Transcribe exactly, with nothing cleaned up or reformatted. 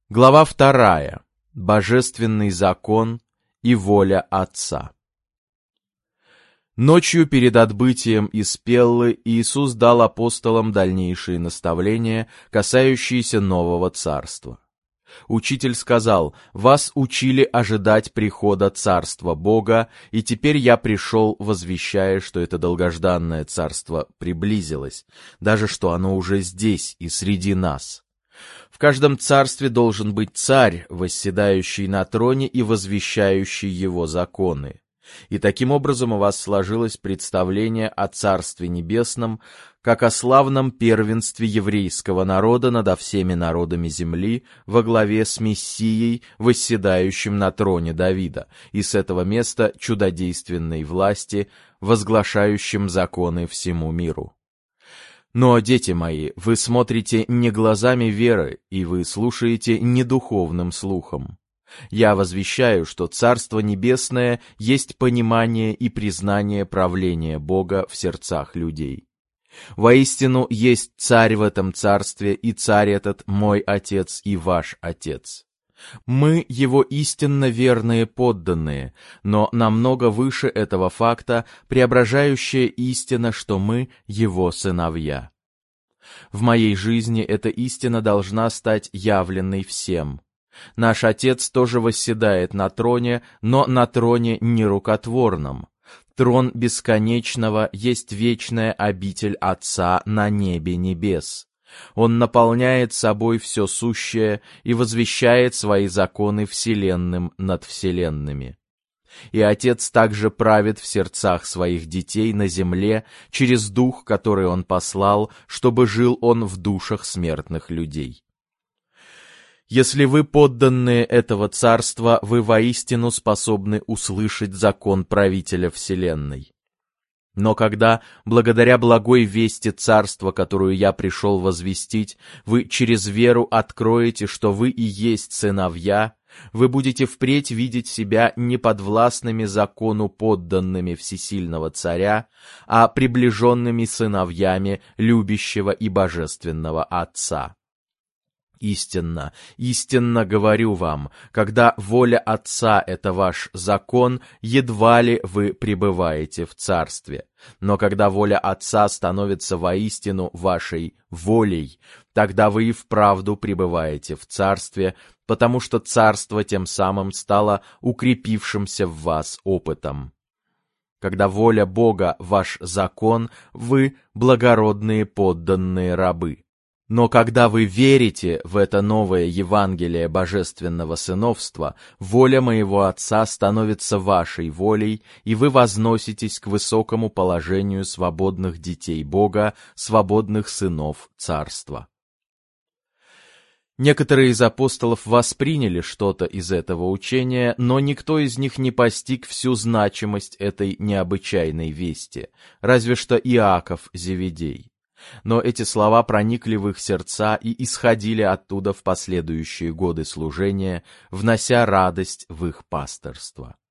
Глава вторая. Божественный закон и воля Отца. Ночью перед отбытием из Пеллы Иисус дал апостолам дальнейшие наставления, касающиеся нового царства. Учитель сказал: «Вас учили ожидать прихода Царства Бога, и теперь я пришел, возвещая, что это долгожданное царство приблизилось, даже что оно уже здесь и среди нас». В каждом царстве должен быть царь, восседающий на троне и возвещающий его законы. И таким образом у вас сложилось представление о Царстве Небесном, как о славном первенстве еврейского народа над всеми народами земли во главе с Мессией, восседающим на троне Давида, и с этого места чудодейственной власти, возглашающим законы всему миру. Но, дети мои, вы смотрите не глазами веры, и вы слушаете не духовным слухом. Я возвещаю, что Царство Небесное есть понимание и признание правления Бога в сердцах людей. Воистину есть Царь в этом Царстве, и Царь этот мой Отец и ваш Отец. Мы Его истинно верные подданные, но намного выше этого факта преображающая истина, что мы Его сыновья. В моей жизни эта истина должна стать явленной всем. Наш Отец тоже восседает на троне, но на троне нерукотворном. Трон бесконечного есть вечная обитель Отца на небе небес. Он наполняет собой все сущее и возвещает свои законы вселенным над вселенными. И Отец также правит в сердцах своих детей на земле через Дух, который Он послал, чтобы жил Он в душах смертных людей. Если вы подданные этого царства, вы воистину способны услышать закон правителя вселенной. Но когда, благодаря благой вести царства, которую я пришел возвестить, вы через веру откроете, что вы и есть сыновья, вы будете впредь видеть себя не подвластными закону подданными всесильного царя, а приближенными сыновьями любящего и божественного Отца. Истинно, истинно говорю вам, когда воля Отца — это ваш закон, едва ли вы пребываете в царстве. Но когда воля Отца становится воистину вашей волей, тогда вы и вправду пребываете в царстве, потому что царство тем самым стало укрепившимся в вас опытом. Когда воля Бога — ваш закон, вы — благородные подданные рабы. Но когда вы верите в это новое Евангелие божественного сыновства, воля моего Отца становится вашей волей, и вы возноситесь к высокому положению свободных детей Бога, свободных сынов Царства. Некоторые из апостолов восприняли что-то из этого учения, но никто из них не постиг всю значимость этой необычайной вести, разве что Иаков Зеведей. Но эти слова проникли в их сердца и исходили оттуда в последующие годы служения, внося радость в их пасторство.